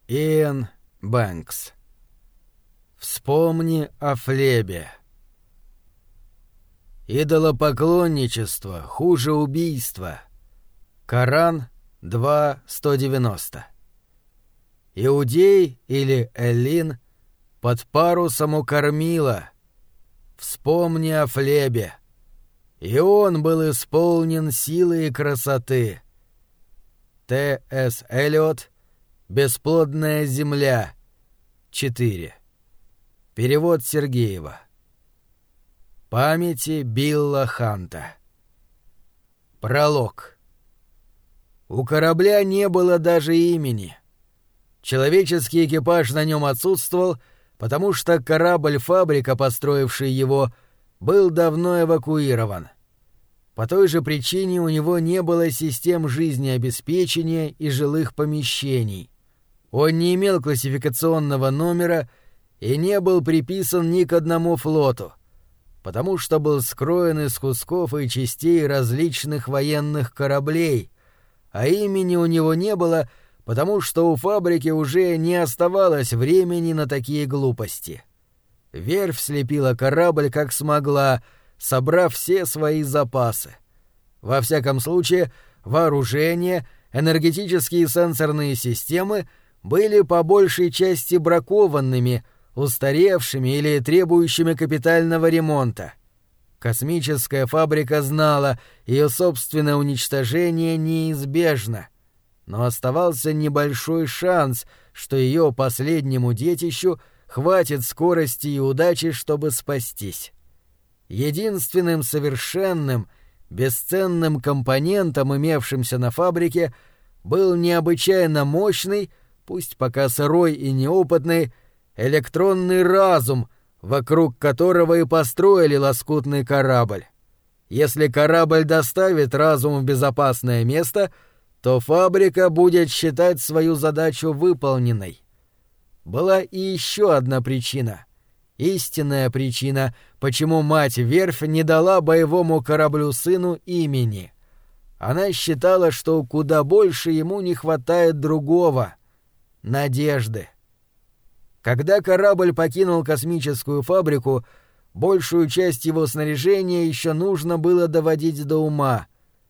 Иэн Бэнкс. Вспомни о Флебе. Идолопоклонничество хуже убийства. Коран 2:190. Иудей или Эллин под парусом у кормила. Вспомни о Флебе. И он был исполнен силы и красоты. Т.С. Эллиот. Бесплодная земля. 4. Перевод Сергеева. Памяти Билла Ханта. Пролог. У корабля не было даже имени. Человеческий экипаж на нем отсутствовал, потому что корабль-фабрика, построивший его, был давно эвакуирован. По той же причине у него не было систем жизнеобеспечения и жилых помещений. Он не имел классификационного номера и не был приписан ни к одному флоту, потому что был скроен из кусков и частей различных военных кораблей, а имени у него не было, потому что у фабрики уже не оставалось времени на такие глупости. Верфь слепила корабль как смогла, собрав все свои запасы. Во всяком случае, вооружение, энергетические и сенсорные системы были по большей части бракованными, устаревшими или требующими капитального ремонта. Космическая фабрика знала, ее собственное уничтожение неизбежно, но оставался небольшой шанс, что ее последнему детищу хватит скорости и удачи, чтобы спастись. Единственным совершенным, бесценным компонентом, имевшимся на фабрике, был необычайно мощный, пусть пока сырой и неопытный, электронный разум, вокруг которого и построили лоскутный корабль. Если корабль доставит разум в безопасное место, то фабрика будет считать свою задачу выполненной. Была и еще одна причина. Истинная причина, почему мать-верфь не дала боевому кораблю-сыну имени. Она считала, что куда больше ему не хватает другого — надежды. Когда корабль покинул космическую фабрику, большую часть его снаряжения еще нужно было доводить до ума.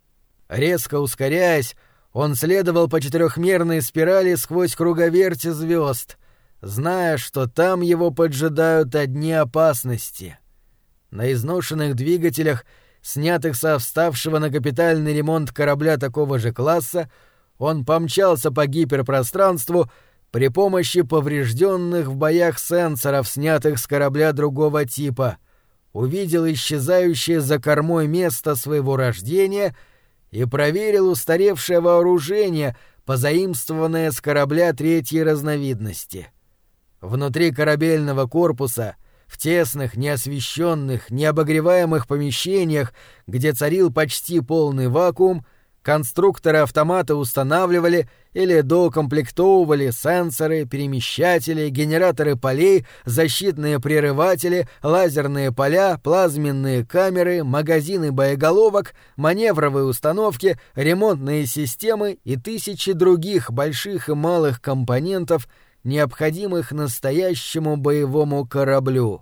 Резко ускоряясь, он следовал по четырехмерной спирали сквозь круговерти звезд, зная, что там его поджидают одни опасности. На изношенных двигателях, снятых со вставшего на капитальный ремонт корабля такого же класса, он помчался по гиперпространству при помощи поврежденных в боях сенсоров, снятых с корабля другого типа, увидел исчезающее за кормой место своего рождения и проверил устаревшее вооружение, позаимствованное с корабля третьей разновидности. Внутри корабельного корпуса, в тесных, неосвещенных, необогреваемых помещениях, где царил почти полный вакуум, конструкторы автомата устанавливали или доукомплектовывали сенсоры, перемещатели, генераторы полей, защитные прерыватели, лазерные поля, плазменные камеры, магазины боеголовок, маневровые установки, ремонтные системы и тысячи других больших и малых компонентов, необходимых настоящему боевому кораблю.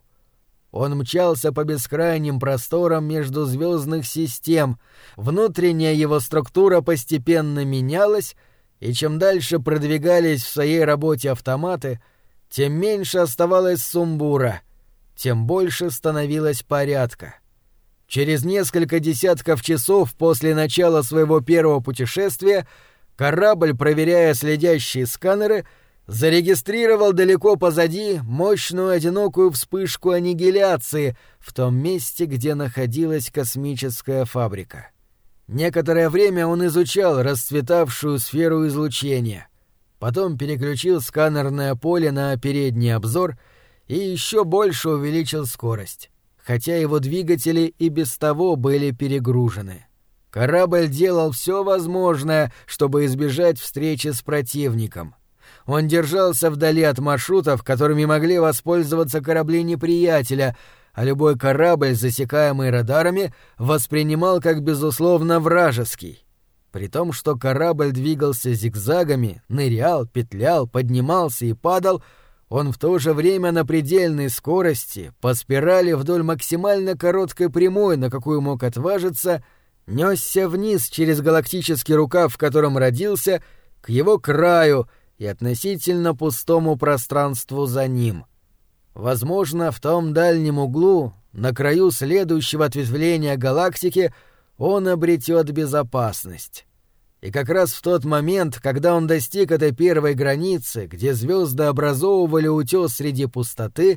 Он мчался по бескрайним просторам между звездных систем, внутренняя его структура постепенно менялась, и чем дальше продвигались в своей работе автоматы, тем меньше оставалось сумбура, тем больше становилось порядка. Через несколько десятков часов после начала своего первого путешествия корабль, проверяя следящие сканеры, зарегистрировал далеко позади мощную одинокую вспышку аннигиляции в том месте, где находилась космическая фабрика. Некоторое время он изучал расцветавшую сферу излучения, потом переключил сканерное поле на передний обзор и еще больше увеличил скорость, хотя его двигатели и без того были перегружены. Корабль делал все возможное, чтобы избежать встречи с противником. Он держался вдали от маршрутов, которыми могли воспользоваться корабли неприятеля, а любой корабль, засекаемый радарами, воспринимал как безусловно вражеский. При том, что корабль двигался зигзагами, нырял, петлял, поднимался и падал, он в то же время на предельной скорости, по спирали вдоль максимально короткой прямой, на какую мог отважиться, нёсся вниз через галактический рукав, в котором родился, к его краю и относительно пустому пространству за ним. Возможно, в том дальнем углу, на краю следующего ответвления галактики, он обретет безопасность. И как раз в тот момент, когда он достиг этой первой границы, где звезды образовывали утес среди пустоты,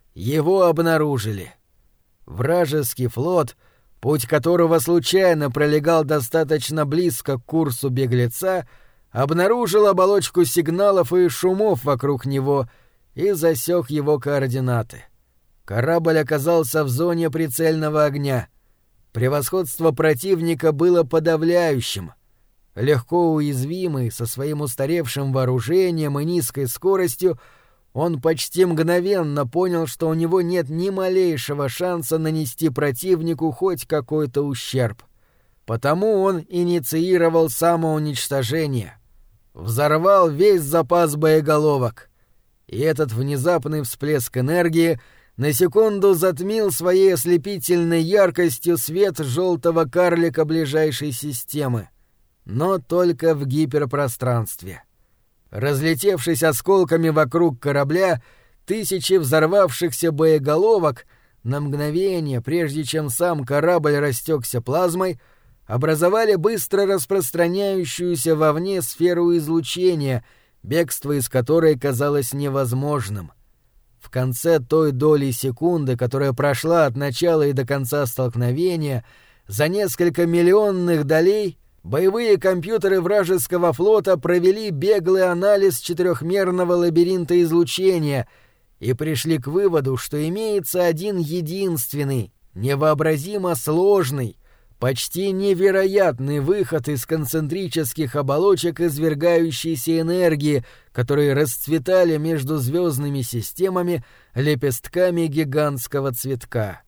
его обнаружили. Вражеский флот, путь которого случайно пролегал достаточно близко к курсу беглеца, обнаружил оболочку сигналов и шумов вокруг него и засек его координаты. Корабль оказался в зоне прицельного огня. Превосходство противника было подавляющим. Легко уязвимый, со своим устаревшим вооружением и низкой скоростью, он почти мгновенно понял, что у него нет ни малейшего шанса нанести противнику хоть какой-то ущерб. Потому он инициировал самоуничтожение. Взорвал весь запас боеголовок. И этот внезапный всплеск энергии на секунду затмил своей ослепительной яркостью свет желтого карлика ближайшей системы. Но только в гиперпространстве. Разлетевшись осколками вокруг корабля, тысячи взорвавшихся боеголовок на мгновение, прежде чем сам корабль растекся плазмой, образовали быстро распространяющуюся вовне сферу излучения, бегство из которой казалось невозможным. В конце той доли секунды, которая прошла от начала и до конца столкновения, за несколько миллионных долей боевые компьютеры вражеского флота провели беглый анализ четырехмерного лабиринта излучения и пришли к выводу, что имеется один единственный, невообразимо сложный, почти невероятный выход из концентрических оболочек извергающейся энергии, которые расцветали между звездными системами лепестками гигантского цветка.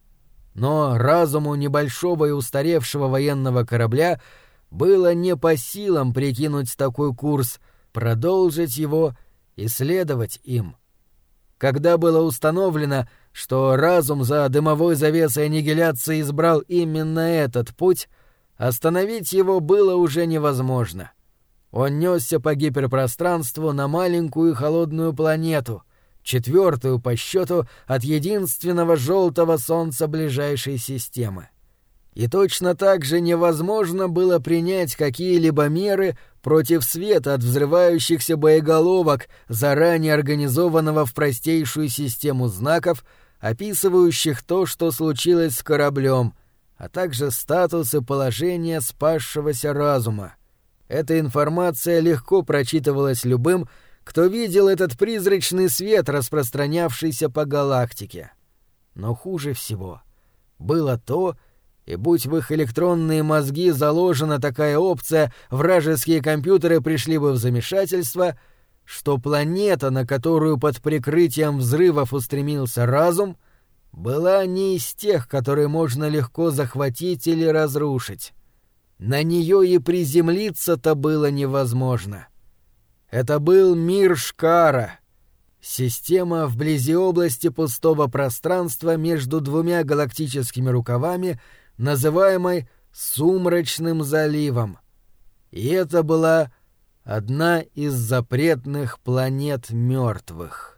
Но разуму небольшого и устаревшего военного корабля было не по силам прикинуть такой курс, продолжить его и следовать им. Когда было установлено, что разум за дымовой завесой аннигиляции избрал именно этот путь, остановить его было уже невозможно. Он несся по гиперпространству на маленькую холодную планету, четвертую по счету от единственного желтого солнца ближайшей системы. И точно так же невозможно было принять какие-либо меры против света от взрывающихся боеголовок, заранее организованного в простейшую систему знаков, описывающих то, что случилось с кораблем, а также статус и положение спасшегося разума. Эта информация легко прочитывалась любым, кто видел этот призрачный свет, распространявшийся по галактике. Но хуже всего было то, и будь в их электронные мозги заложена такая опция, вражеские компьютеры пришли бы в замешательство, что планета, на которую под прикрытием взрывов устремился разум, была не из тех, которые можно легко захватить или разрушить. На нее и приземлиться-то было невозможно. Это был мир Шкара, система вблизи области пустого пространства между двумя галактическими рукавами, называемой Сумрачным заливом. И это была одна из запретных планет мертвых.